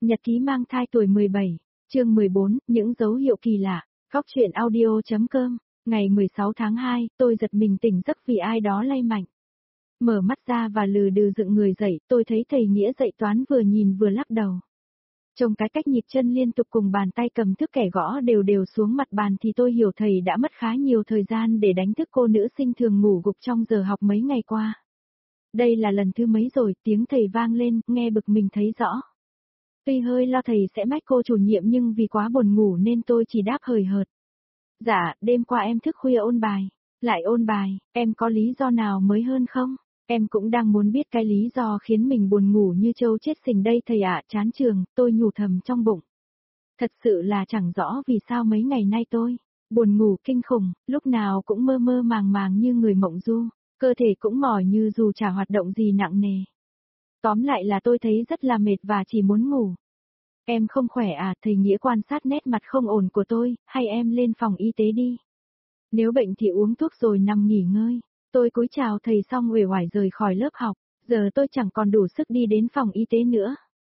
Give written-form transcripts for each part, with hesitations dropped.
Nhật ký mang thai tuổi 17, chương 14, những dấu hiệu kỳ lạ. Góc truyện audio.com, ngày 16 tháng 2, tôi giật mình tỉnh giấc vì ai đó lay mạnh. Mở mắt ra và lừ đừ dựng người dậy, tôi thấy thầy Nghĩa dạy toán vừa nhìn vừa lắc đầu. Trông cái cách nhịp chân liên tục cùng bàn tay cầm thước kẻ gõ đều đều xuống mặt bàn thì tôi hiểu thầy đã mất khá nhiều thời gian để đánh thức cô nữ sinh thường ngủ gục trong giờ học mấy ngày qua. Đây là lần thứ mấy rồi, tiếng thầy vang lên, nghe bực mình thấy rõ. Tuy hơi lo thầy sẽ mách cô chủ nhiệm nhưng vì quá buồn ngủ nên tôi chỉ đáp hời hợt. Dạ, đêm qua em thức khuya ôn bài. Lại ôn bài, em có lý do nào mới hơn không? Em cũng đang muốn biết cái lý do khiến mình buồn ngủ như trâu chết sình đây thầy ạ, chán trường, tôi nhủ thầm trong bụng. Thật sự là chẳng rõ vì sao mấy ngày nay tôi buồn ngủ kinh khủng, lúc nào cũng mơ mơ màng màng như người mộng du, cơ thể cũng mỏi như dù chả hoạt động gì nặng nề. Tóm lại là tôi thấy rất là mệt và chỉ muốn ngủ. Em không khỏe à, thầy Nghĩa quan sát nét mặt không ổn của tôi, hay em lên phòng y tế đi. Nếu bệnh thì uống thuốc rồi nằm nghỉ ngơi. Tôi cúi chào thầy xong uể oải rời khỏi lớp học, giờ tôi chẳng còn đủ sức đi đến phòng y tế nữa.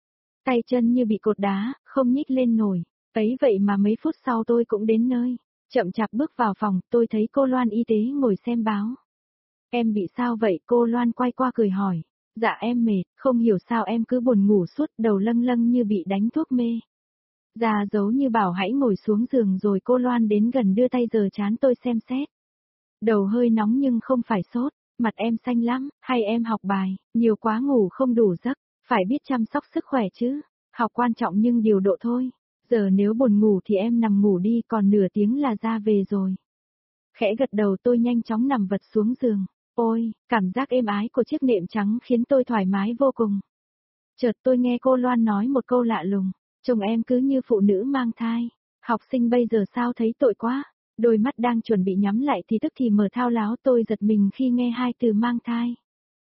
Tay chân như bị cột đá, không nhích lên nổi, ấy vậy mà mấy phút sau tôi cũng đến nơi. Chậm chạp bước vào phòng, tôi thấy cô Loan y tế ngồi xem báo. Em bị sao vậy? Cô Loan quay qua cười hỏi. Dạ em mệt, không hiểu sao em cứ buồn ngủ suốt, đầu lâng lâng như bị đánh thuốc mê. Dạ giấu như bảo hãy ngồi xuống giường rồi cô Loan đến gần đưa tay giở trán tôi xem xét. Đầu hơi nóng nhưng không phải sốt, mặt em xanh lắm, hay em học bài, nhiều quá ngủ không đủ giấc, phải biết chăm sóc sức khỏe chứ, học quan trọng nhưng điều độ thôi, giờ nếu buồn ngủ thì em nằm ngủ đi còn nửa tiếng là ra về rồi. Khẽ gật đầu tôi nhanh chóng nằm vật xuống giường, ôi, cảm giác êm ái của chiếc nệm trắng khiến tôi thoải mái vô cùng. Chợt tôi nghe cô Loan nói một câu lạ lùng, chồng em cứ như phụ nữ mang thai, học sinh bây giờ sao thấy tội quá. Đôi mắt đang chuẩn bị nhắm lại thì tức thì mở thao láo tôi giật mình khi nghe hai từ mang thai.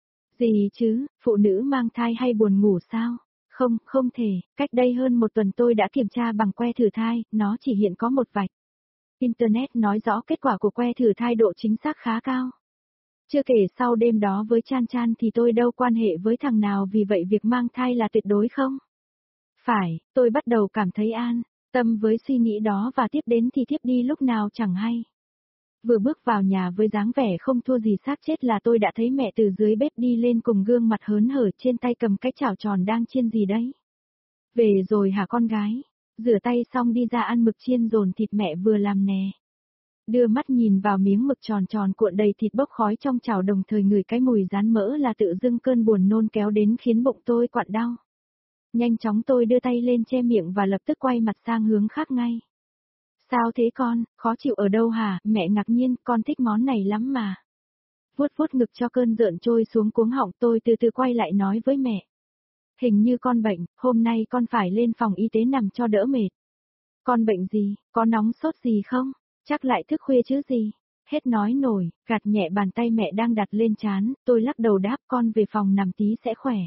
Gì chứ, phụ nữ mang thai hay buồn ngủ sao? Không, không thể, cách đây hơn một tuần tôi đã kiểm tra bằng que thử thai, nó chỉ hiện có một vạch. Internet nói rõ kết quả của que thử thai độ chính xác khá cao. Chưa kể sau đêm đó với Chan Chan thì tôi đâu quan hệ với thằng nào vì vậy việc mang thai là tuyệt đối không? Phải, tôi bắt đầu cảm thấy an tâm với suy nghĩ đó và tiếp đến thì thiếp đi lúc nào chẳng hay. Vừa bước vào nhà với dáng vẻ không thua gì xác chết là tôi đã thấy mẹ từ dưới bếp đi lên cùng gương mặt hớn hở trên tay cầm cái chảo tròn đang chiên gì đấy. Về rồi hả con gái? Rửa tay xong đi ra ăn mực chiên dồn thịt mẹ vừa làm nè. Đưa mắt nhìn vào miếng mực tròn tròn cuộn đầy thịt bốc khói trong chảo đồng thời ngửi cái mùi rán mỡ là tự dưng cơn buồn nôn kéo đến khiến bụng tôi quặn đau. Nhanh chóng tôi đưa tay lên che miệng và lập tức quay mặt sang hướng khác ngay. Sao thế con, khó chịu ở đâu hả? Mẹ ngạc nhiên, con thích món này lắm mà. Vuốt vuốt ngực cho cơn rợn trôi xuống cuống họng tôi từ từ quay lại nói với mẹ. Hình như con bệnh, hôm nay con phải lên phòng y tế nằm cho đỡ mệt. Con bệnh gì, có nóng sốt gì không? Chắc lại thức khuya chứ gì? Hết nói nổi, gạt nhẹ bàn tay mẹ đang đặt lên trán, tôi lắc đầu đáp con về phòng nằm tí sẽ khỏe.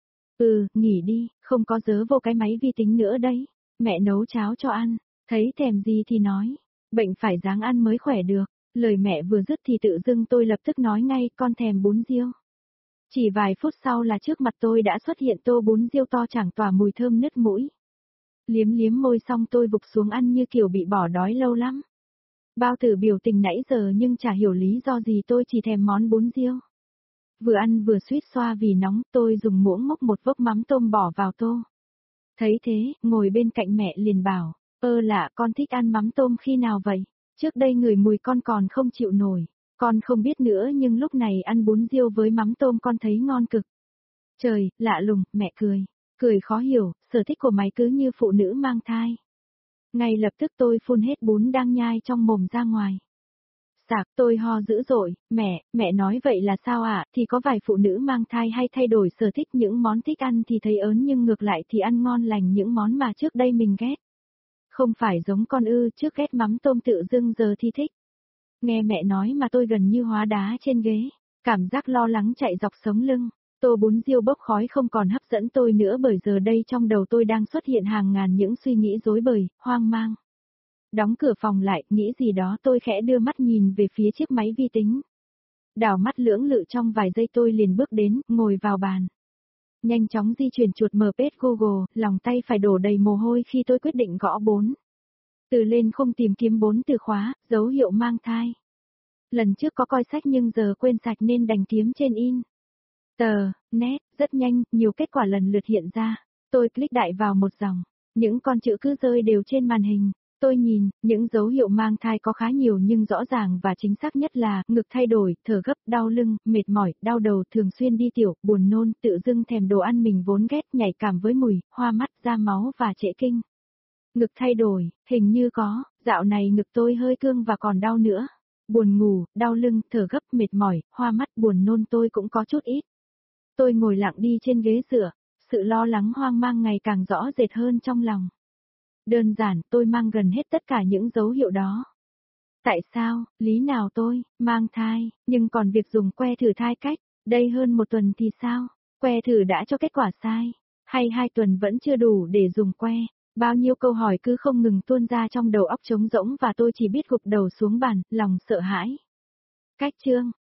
Nghỉ đi, không có dớ vô cái máy vi tính nữa đấy. Mẹ nấu cháo cho ăn, thấy thèm gì thì nói. Bệnh phải ráng ăn mới khỏe được. Lời mẹ vừa dứt thì tự dưng tôi lập tức nói ngay con thèm bún riêu. Chỉ vài phút sau là trước mặt tôi đã xuất hiện tô bún riêu to chẳng tỏa mùi thơm nứt mũi. Liếm liếm môi xong tôi vụt xuống ăn như kiểu bị bỏ đói lâu lắm. Bao tử biểu tình nãy giờ nhưng chả hiểu lý do gì tôi chỉ thèm món bún riêu. Vừa ăn vừa suýt xoa vì nóng, tôi dùng muỗng múc một vốc mắm tôm bỏ vào tô. Thấy thế, ngồi bên cạnh mẹ liền bảo, lạ con thích ăn mắm tôm khi nào vậy? Trước đây ngửi mùi con còn không chịu nổi, con không biết nữa nhưng lúc này ăn bún riêu với mắm tôm con thấy ngon cực. Trời, lạ lùng, mẹ cười khó hiểu, sở thích của mày cứ như phụ nữ mang thai. Ngay lập tức tôi phun hết bún đang nhai trong mồm ra ngoài. Sạc tôi ho dữ dội, mẹ nói vậy là sao ạ? Thì có vài phụ nữ mang thai hay thay đổi sở thích những món thích ăn thì thấy ớn nhưng ngược lại thì ăn ngon lành những món mà trước đây mình ghét. Không phải giống con trước ghét mắm tôm tự dưng giờ thì thích. Nghe mẹ nói mà tôi gần như hóa đá trên ghế, cảm giác lo lắng chạy dọc sống lưng. Tô bún riêu bốc khói không còn hấp dẫn tôi nữa bởi giờ đây trong đầu tôi đang xuất hiện hàng ngàn những suy nghĩ rối bời, hoang mang. Đóng cửa phòng lại, nghĩ gì đó tôi khẽ đưa mắt nhìn về phía chiếc máy vi tính. Đảo mắt lưỡng lự trong vài giây tôi liền bước đến, ngồi vào bàn. Nhanh chóng di chuyển chuột mở page Google, lòng tay phải đổ đầy mồ hôi khi tôi quyết định gõ 4. Từ lên không tìm kiếm 4 từ khóa, dấu hiệu mang thai. Lần trước có coi sách nhưng giờ quên sạch nên đành kiếm trên in. Net, rất nhanh, nhiều kết quả lần lượt hiện ra. Tôi click đại vào một dòng. Những con chữ cứ rơi đều trên màn hình. Tôi nhìn, những dấu hiệu mang thai có khá nhiều nhưng rõ ràng và chính xác nhất là ngực thay đổi, thở gấp, đau lưng, mệt mỏi, đau đầu, thường xuyên đi tiểu, buồn nôn, tự dưng thèm đồ ăn mình vốn ghét, nhạy cảm với mùi, hoa mắt, ra máu và trễ kinh. Ngực thay đổi, hình như có, dạo này ngực tôi hơi cương và còn đau nữa. Buồn ngủ, đau lưng, thở gấp, mệt mỏi, hoa mắt, buồn nôn tôi cũng có chút ít. Tôi ngồi lặng đi trên ghế dựa, sự lo lắng hoang mang ngày càng rõ rệt hơn trong lòng. Đơn giản, tôi mang gần hết tất cả những dấu hiệu đó. Tại sao, lý nào tôi, mang thai, nhưng còn việc dùng que thử thai cách, đây hơn 1 tuần thì sao? Que thử đã cho kết quả sai, hay 2 tuần vẫn chưa đủ để dùng que? Bao nhiêu câu hỏi cứ không ngừng tuôn ra trong đầu óc trống rỗng và tôi chỉ biết gục đầu xuống bàn, lòng sợ hãi. Cách chương